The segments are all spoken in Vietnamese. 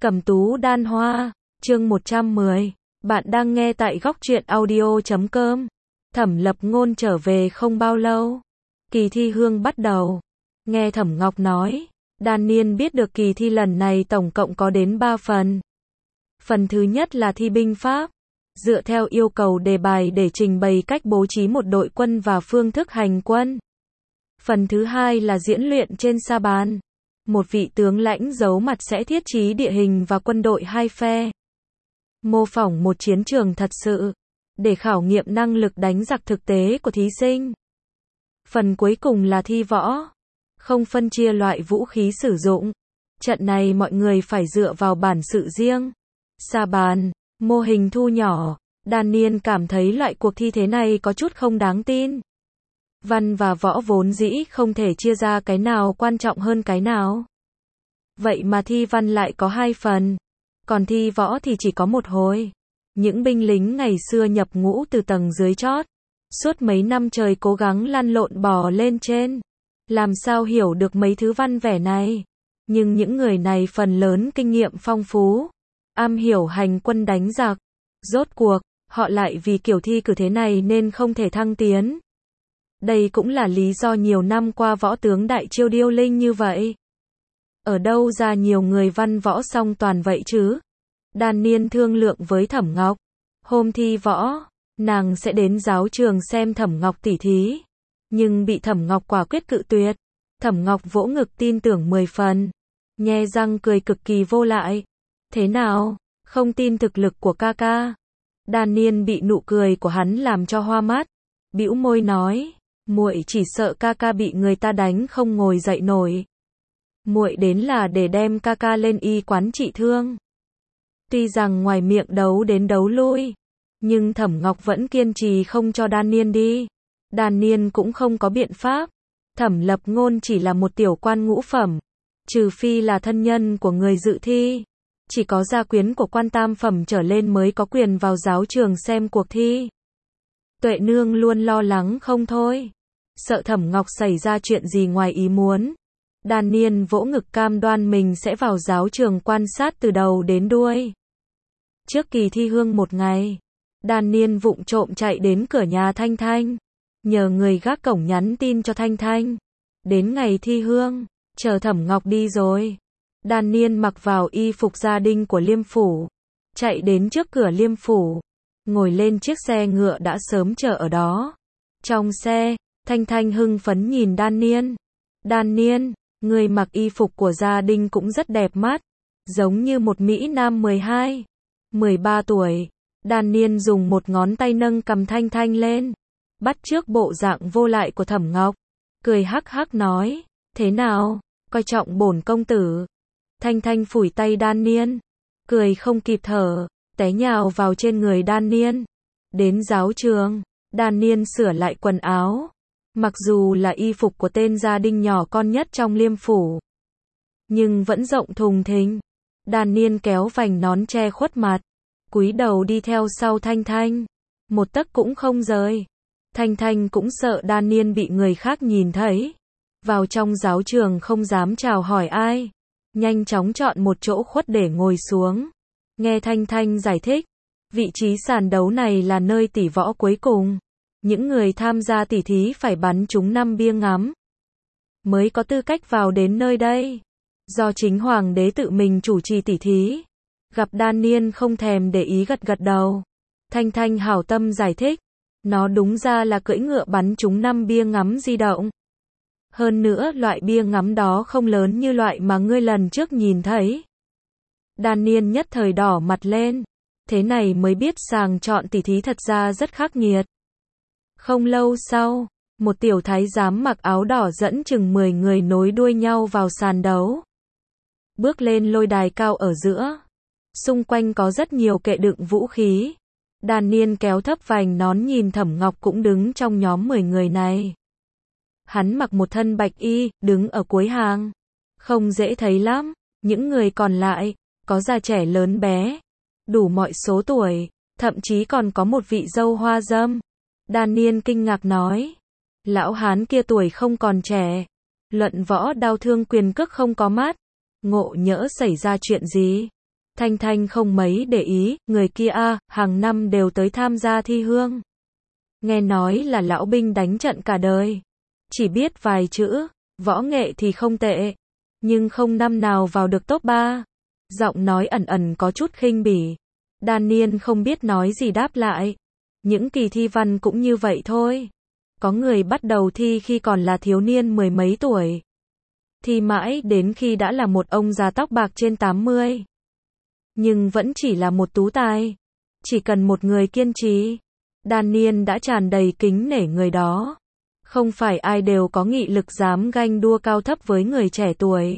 Cẩm tú đan hoa, chương 110. Bạn đang nghe tại góc truyện audio.com. Thẩm Lập Ngôn trở về không bao lâu, kỳ thi hương bắt đầu. Nghe Thẩm Ngọc nói, Đan Niên biết được kỳ thi lần này tổng cộng có đến 3 phần. Phần thứ nhất là thi binh pháp, dựa theo yêu cầu đề bài để trình bày cách bố trí một đội quân và phương thức hành quân. Phần thứ hai là diễn luyện trên sa bàn. Một vị tướng lãnh giấu mặt sẽ thiết trí địa hình và quân đội hai phe, mô phỏng một chiến trường thật sự, để khảo nghiệm năng lực đánh giặc thực tế của thí sinh. Phần cuối cùng là thi võ, không phân chia loại vũ khí sử dụng. Trận này mọi người phải dựa vào bản sự riêng. Sa bàn, mô hình thu nhỏ, Đan Niên cảm thấy loại cuộc thi thế này có chút không đáng tin. Văn và võ vốn dĩ không thể chia ra cái nào quan trọng hơn cái nào. Vậy mà thi văn lại có 2 phần, còn thi võ thì chỉ có 1 hồi. Những binh lính ngày xưa nhập ngũ từ tầng dưới chót, suốt mấy năm trời cố gắng lăn lộn bò lên trên, làm sao hiểu được mấy thứ văn vẻ này. Nhưng những người này phần lớn kinh nghiệm phong phú, am hiểu hành quân đánh giặc. Rốt cuộc, họ lại vì kiểu thi cử thế này nên không thể thăng tiến. Đây cũng là lý do nhiều năm qua võ tướng đại chiêu điêu linh như vậy. Ở đâu ra nhiều người văn võ song toàn vậy chứ? Đan Niên thương lượng với Thẩm Ngọc. Hôm thi võ, nàng sẽ đến giáo trường xem Thẩm Ngọc tỉ thí. Nhưng bị Thẩm Ngọc quả quyết cự tuyệt. Thẩm Ngọc vỗ ngực tin tưởng 10 phần. Nhe răng cười cực kỳ vô lại. Thế nào, không tin thực lực của ca ca? Đan Niên bị nụ cười của hắn làm cho hoa mắt. Bĩu môi nói, muội chỉ sợ ca ca bị người ta đánh không ngồi dậy nổi. Muội đến là để đem ca ca lên y quán trị thương. Tuy rằng ngoài miệng đấu đến đấu lui, nhưng Thẩm Ngọc vẫn kiên trì không cho Đan Niên đi. Đan Niên cũng không có biện pháp. Thẩm Lập Ngôn chỉ là một tiểu quan ngũ phẩm, trừ phi là thân nhân của người dự thi. Chỉ có gia quyến của quan tam phẩm trở lên mới có quyền vào giáo trường xem cuộc thi. Tuệ Nương luôn lo lắng không thôi, sợ Thẩm Ngọc xảy ra chuyện gì ngoài ý muốn. Đan Niên vỗ ngực cam đoan mình sẽ vào giáo trường quan sát từ đầu đến đuôi. Trước kỳ thi hương một ngày, Đan Niên vụng trộm chạy đến cửa nhà Thanh Thanh, nhờ người gác cổng nhắn tin cho Thanh Thanh. Đến ngày thi hương, chờ Thẩm Ngọc đi rồi, Đan Niên mặc vào y phục gia đình của Liêm Phủ, chạy đến trước cửa Liêm Phủ, ngồi lên chiếc xe ngựa đã sớm chờ ở đó. Trong xe, Thanh Thanh hưng phấn nhìn Đan Niên. Đan Niên, người mặc y phục của gia đình cũng rất đẹp mắt, giống như một mỹ nam 12, 13 tuổi. Đan Niên dùng một ngón tay nâng cầm Thanh Thanh lên, bắt chước bộ dạng vô lại của Thẩm Ngọc, cười hắc hắc nói, thế nào, coi trọng bổn công tử? Thanh Thanh phủi tay Đan Niên, cười không kịp thở, té nhào vào trên người Đan Niên. Đến giáo trường, Đan Niên sửa lại quần áo. Mặc dù là y phục của tên gia đình nhỏ con nhất trong Liêm Phủ, nhưng vẫn rộng thùng thình. Đan Niên kéo vành nón che khuất mặt, cúi đầu đi theo sau Thanh Thanh, một tấc cũng không rời. Thanh Thanh cũng sợ Đan Niên bị người khác nhìn thấy, vào trong giáo trường không dám chào hỏi ai, nhanh chóng chọn một chỗ khuất để ngồi xuống. Nghe Thanh Thanh giải thích, vị trí sàn đấu này là nơi tỷ võ cuối cùng. Những người tham gia tỉ thí phải bắn trúng 5 bia ngắm mới có tư cách vào đến nơi đây. Do chính hoàng đế tự mình chủ trì tỉ thí. Gặp Đan Niên không thèm để ý gật gật đầu. Thanh Thanh hảo tâm giải thích, nó đúng ra là cưỡi ngựa bắn trúng 5 bia ngắm di động. Hơn nữa loại bia ngắm đó không lớn như loại mà ngươi lần trước nhìn thấy. Đan Niên nhất thời đỏ mặt lên, thế này mới biết sàng chọn tỉ thí thật ra rất khắc nghiệt. Không lâu sau, một tiểu thái giám mặc áo đỏ dẫn chừng 10 người nối đuôi nhau vào sàn đấu. Bước lên lôi đài cao ở giữa. Xung quanh có rất nhiều kệ đựng vũ khí. Đan Niên kéo thấp vành nón nhìn Thẩm Ngọc cũng đứng trong nhóm 10 người này. Hắn mặc một thân bạch y, đứng ở cuối hàng. Không dễ thấy lắm. Những người còn lại, có già trẻ lớn bé, đủ mọi số tuổi, thậm chí còn có một vị dâu hoa râm. Đan Niên kinh ngạc nói, lão hán kia tuổi không còn trẻ, luận võ đao thương quyền cước không có mát, ngộ nhỡ xảy ra chuyện gì, Thanh Thanh không mấy để ý, người kia hàng năm đều tới tham gia thi hương. Nghe nói là lão binh đánh trận cả đời. Chỉ biết vài chữ, võ nghệ thì không tệ. Nhưng không năm nào vào được top 3. Giọng nói ẩn ẩn có chút khinh bỉ. Đan Niên không biết nói gì đáp lại. Những kỳ thi văn cũng như vậy thôi. Có người bắt đầu thi khi còn là thiếu niên mười mấy tuổi. Thi mãi đến khi đã là một ông già tóc bạc trên 80. Nhưng vẫn chỉ là một tú tài. Chỉ cần một người kiên trì. Đan Niên đã tràn đầy kính nể người đó. Không phải ai đều có nghị lực dám ganh đua cao thấp với người trẻ tuổi.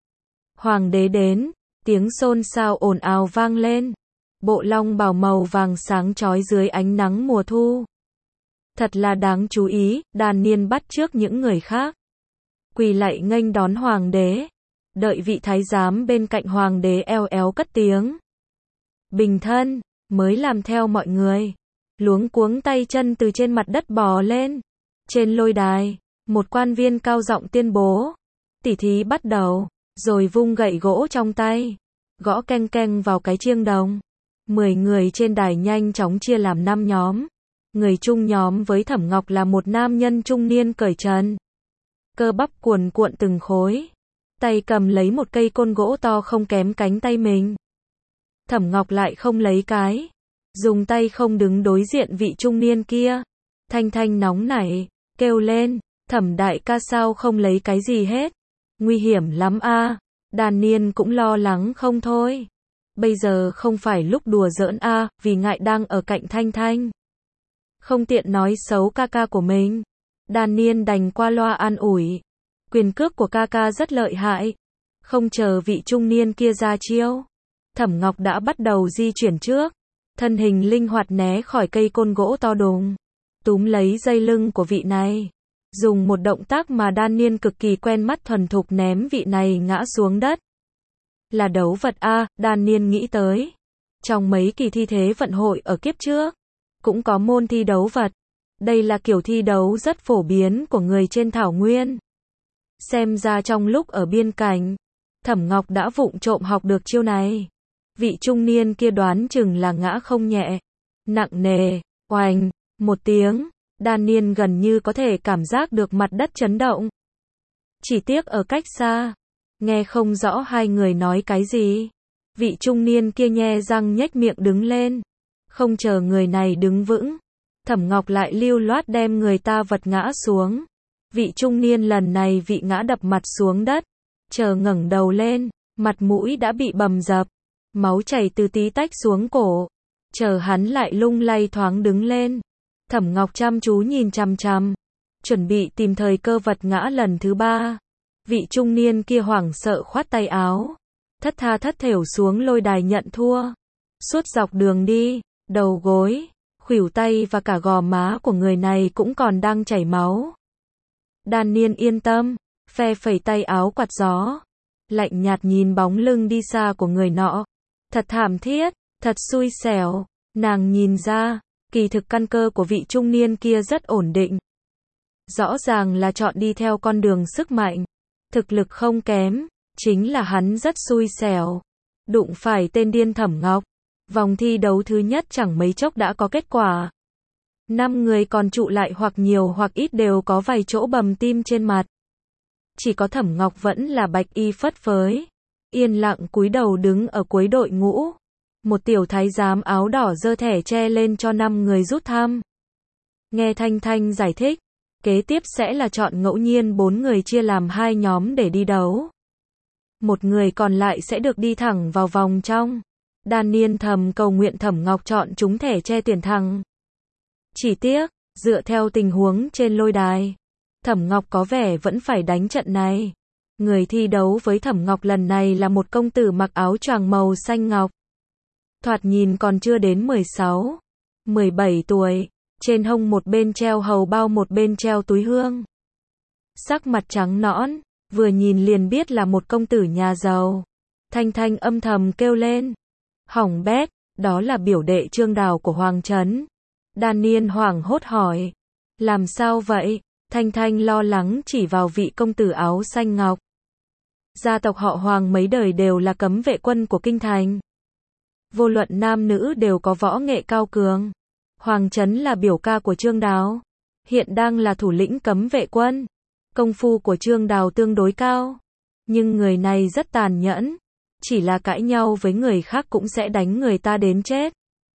Hoàng đế đến, tiếng xôn xao ồn ào vang lên. Bộ long bào màu vàng sáng chói dưới ánh nắng mùa thu. Thật là đáng chú ý, Đan Niên bắt chước những người khác. Quỳ lạy nghênh đón hoàng đế. Đợi vị thái giám bên cạnh hoàng đế eo éo cất tiếng. Bình thân, mới làm theo mọi người. Luống cuống tay chân từ trên mặt đất bò lên. Trên lôi đài, một quan viên cao giọng tuyên bố. Tỉ thí bắt đầu, rồi vung gậy gỗ trong tay. Gõ keng keng vào cái chiêng đồng. 10 người trên đài nhanh chóng chia làm 5 nhóm. Người chung nhóm với Thẩm Ngọc là một nam nhân trung niên cởi trần. Cơ bắp cuồn cuộn từng khối. Tay cầm lấy một cây côn gỗ to không kém cánh tay mình. Thẩm Ngọc lại không lấy cái. Dùng tay không đứng đối diện vị trung niên kia. Thanh Thanh nóng nảy, kêu lên, Thẩm đại ca sao không lấy cái gì hết. Nguy hiểm lắm a. Đan Niên cũng lo lắng không thôi. Bây giờ không phải lúc đùa giỡn vì ngại đang ở cạnh Thanh Thanh. Không tiện nói xấu ca ca của mình. Đan Niên đành qua loa an ủi. Quyền cước của ca ca rất lợi hại. Không chờ vị trung niên kia ra chiêu. Thẩm Ngọc đã bắt đầu di chuyển trước. Thân hình linh hoạt né khỏi cây côn gỗ to đùng. Túm lấy dây lưng của vị này. Dùng một động tác mà Đan Niên cực kỳ quen mắt thuần thục ném vị này ngã xuống đất. Là đấu vật Đan Niên nghĩ tới. Trong mấy kỳ thi thế vận hội ở kiếp trước, cũng có môn thi đấu vật. Đây là kiểu thi đấu rất phổ biến của người trên thảo nguyên. Xem ra trong lúc ở biên cảnh, Thẩm Ngọc đã vụng trộm học được chiêu này. Vị trung niên kia đoán chừng là ngã không nhẹ. Nặng nề, oành, một tiếng, Đan Niên gần như có thể cảm giác được mặt đất chấn động. Chỉ tiếc ở cách xa, nghe không rõ hai người nói cái gì. Vị trung niên kia nhe răng nhếch miệng đứng lên. Không chờ người này đứng vững, Thẩm Ngọc lại lưu loát đem người ta vật ngã xuống. Vị trung niên lần này vị ngã đập mặt xuống đất. Chờ ngẩng đầu lên, mặt mũi đã bị bầm dập. Máu chảy từ tí tách xuống cổ. Chờ hắn lại lung lay thoáng đứng lên. Thẩm Ngọc chăm chú nhìn chằm chằm. Chuẩn bị tìm thời cơ vật ngã lần thứ 3. Vị trung niên kia hoảng sợ khoát tay áo. Thất tha thất thểu xuống lôi đài nhận thua. Suốt dọc đường đi, đầu gối, khuỷu tay và cả gò má của người này cũng còn đang chảy máu. Đan Niên yên tâm, phe phẩy tay áo quạt gió. Lạnh nhạt nhìn bóng lưng đi xa của người nọ. Thật thảm thiết, thật xui xẻo. Nàng nhìn ra, kỳ thực căn cơ của vị trung niên kia rất ổn định. Rõ ràng là chọn đi theo con đường sức mạnh. Thực lực không kém, chính là hắn rất xui xẻo. Đụng phải tên điên Thẩm Ngọc. Vòng thi đấu thứ nhất chẳng mấy chốc đã có kết quả. 5 người còn trụ lại hoặc nhiều hoặc ít đều có vài chỗ bầm tim trên mặt. Chỉ có Thẩm Ngọc vẫn là bạch y phất phới. Yên lặng cúi đầu đứng ở cuối đội ngũ. Một tiểu thái giám áo đỏ giơ thẻ che lên cho 5 người rút thăm. Nghe Thanh Thanh giải thích, kế tiếp sẽ là chọn ngẫu nhiên 4 người chia làm 2 nhóm để đi đấu. Một người còn lại sẽ được đi thẳng vào vòng trong. Đan Niên thầm cầu nguyện Thẩm Ngọc chọn chúng thẻ che tuyển thẳng. Chỉ tiếc, dựa theo tình huống trên lôi đài, Thẩm Ngọc có vẻ vẫn phải đánh trận này. Người thi đấu với Thẩm Ngọc lần này là một công tử mặc áo choàng màu xanh ngọc. Thoạt nhìn còn chưa đến 16, 17 tuổi, trên hông một bên treo hầu bao một bên treo túi hương. Sắc mặt trắng nõn, vừa nhìn liền biết là một công tử nhà giàu. Thanh Thanh âm thầm kêu lên. Hỏng bét, đó là biểu đệ Trương Đào của Hoàng Trấn. Đan Niên hoảng hốt hỏi. Làm sao vậy? Thanh Thanh lo lắng chỉ vào vị công tử áo xanh ngọc. Gia tộc họ Hoàng mấy đời đều là cấm vệ quân của kinh thành. vô luận nam nữ đều có võ nghệ cao cường. Hoàng Chấn là biểu ca của Trương Đào, hiện đang là thủ lĩnh cấm vệ quân. Công phu của Trương Đào tương đối cao, nhưng người này rất tàn nhẫn, chỉ là cãi nhau với người khác cũng sẽ đánh người ta đến chết.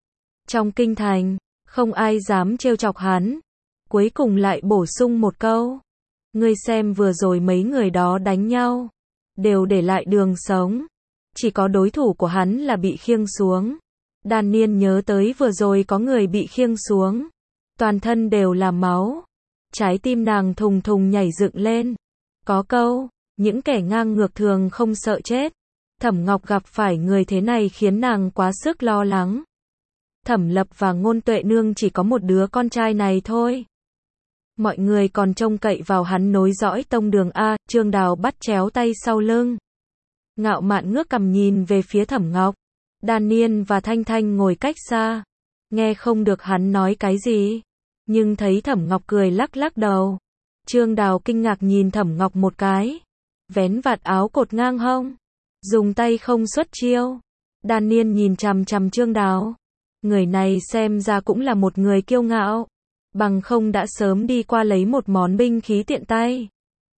Trong kinh thành, không ai dám trêu chọc hắn. Cuối cùng lại bổ sung một câu. Ngươi xem vừa rồi mấy người đó đánh nhau, đều để lại đường sống. Chỉ có đối thủ của hắn là bị khiêng xuống. Đan Niên nhớ tới vừa rồi có người bị khiêng xuống. Toàn thân đều là máu. Trái tim nàng thùng thùng nhảy dựng lên. Có câu, những kẻ ngang ngược thường không sợ chết. Thẩm Ngọc gặp phải người thế này khiến nàng quá sức lo lắng. Thẩm Lập và Ngôn Tuệ Nương chỉ có một đứa con trai này thôi. Mọi người còn trông cậy vào hắn nối dõi tông đường A. Trương Đào bắt chéo tay sau lưng, ngạo mạn ngước cằm nhìn về phía Thẩm Ngọc. Đan Niên và Thanh Thanh ngồi cách xa, nghe không được hắn nói cái gì, nhưng thấy Thẩm Ngọc cười lắc lắc đầu. Trương Đào kinh ngạc nhìn Thẩm Ngọc một cái, vén vạt áo cột ngang hông, dùng tay không xuất chiêu. Đan Niên nhìn chằm chằm Trương Đào. Người này xem ra cũng là một người kiêu ngạo, bằng không đã sớm đi qua lấy một món binh khí tiện tay.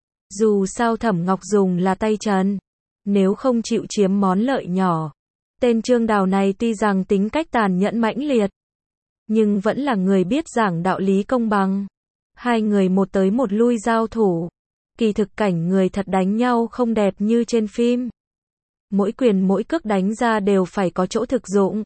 Dù sao Thẩm Ngọc dùng là tay trần, nếu không chịu chiếm món lợi nhỏ. Tên Trương Đào này tuy rằng tính cách tàn nhẫn mãnh liệt, nhưng vẫn là người biết giảng đạo lý công bằng. Hai người một tới một lui giao thủ. Kỳ thực cảnh người thật đánh nhau không đẹp như trên phim. Mỗi quyền mỗi cước đánh ra đều phải có chỗ thực dụng.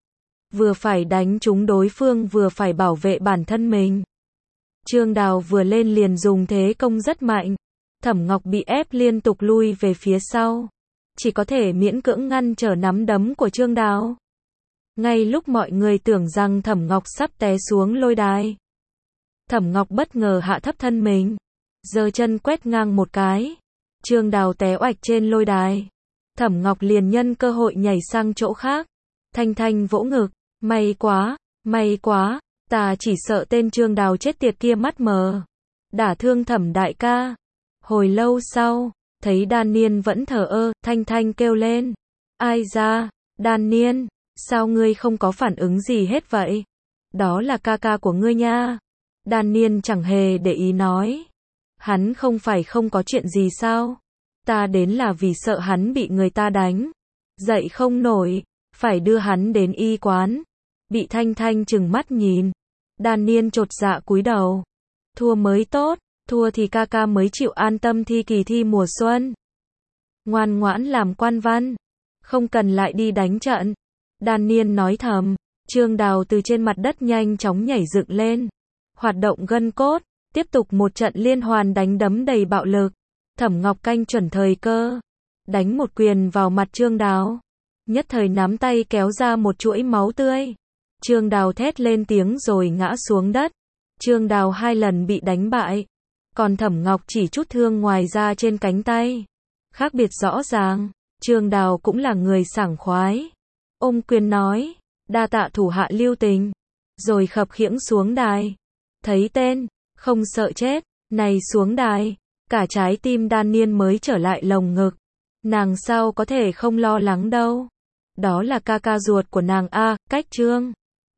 Vừa phải đánh trúng đối phương vừa phải bảo vệ bản thân mình. Trương Đào vừa lên liền dùng thế công rất mạnh. Thẩm Ngọc bị ép liên tục lui về phía sau, chỉ có thể miễn cưỡng ngăn trở nắm đấm của Trương Đào. Ngay lúc mọi người tưởng rằng Thẩm Ngọc sắp té xuống lôi đài, Thẩm Ngọc bất ngờ hạ thấp thân mình, giơ chân quét ngang một cái. Trương Đào té oạch trên lôi đài. Thẩm Ngọc liền nhân cơ hội nhảy sang chỗ khác. Thanh Thanh vỗ ngực, may quá, ta chỉ sợ tên Trương Đào chết tiệt kia mắt mờ, đả thương Thẩm đại ca. Hồi lâu sau, thấy Đan Niên vẫn thờ ơ, Thanh Thanh kêu lên, ai ra, Đan Niên, sao ngươi không có phản ứng gì hết vậy? Đó là ca ca của ngươi nha. Đan Niên chẳng hề để ý nói, hắn không phải không có chuyện gì sao? Ta đến là vì sợ hắn bị người ta đánh, dậy không nổi, phải đưa hắn đến y quán. Bị Thanh Thanh trừng mắt nhìn, Đan Niên chột dạ cúi đầu. Thua mới tốt, thua thì ca ca mới chịu an tâm thi kỳ thi mùa xuân. Ngoan ngoãn làm quan văn, không cần lại đi đánh trận. Đan Niên nói thầm. Trương Đào từ trên mặt đất nhanh chóng nhảy dựng lên, hoạt động gân cốt, tiếp tục một trận liên hoàn đánh đấm đầy bạo lực. Thẩm Ngọc canh chuẩn thời cơ, đánh một quyền vào mặt Trương Đào, nhất thời nắm tay kéo ra một chuỗi máu tươi. Trương Đào thét lên tiếng rồi ngã xuống đất. Trương Đào 2 lần bị đánh bại, còn Thẩm Ngọc chỉ chút thương ngoài da trên cánh tay. Khác biệt rõ ràng, Trương Đào cũng là người sảng khoái. Ôm quyền nói, đa tạ thủ hạ lưu tình, rồi khập khiễng xuống đài. Thấy tên, không sợ chết, này xuống đài, cả trái tim Đan Niên mới trở lại lồng ngực. Nàng sao có thể không lo lắng đâu. Đó là ca ca ruột của nàng a, Cách Trương.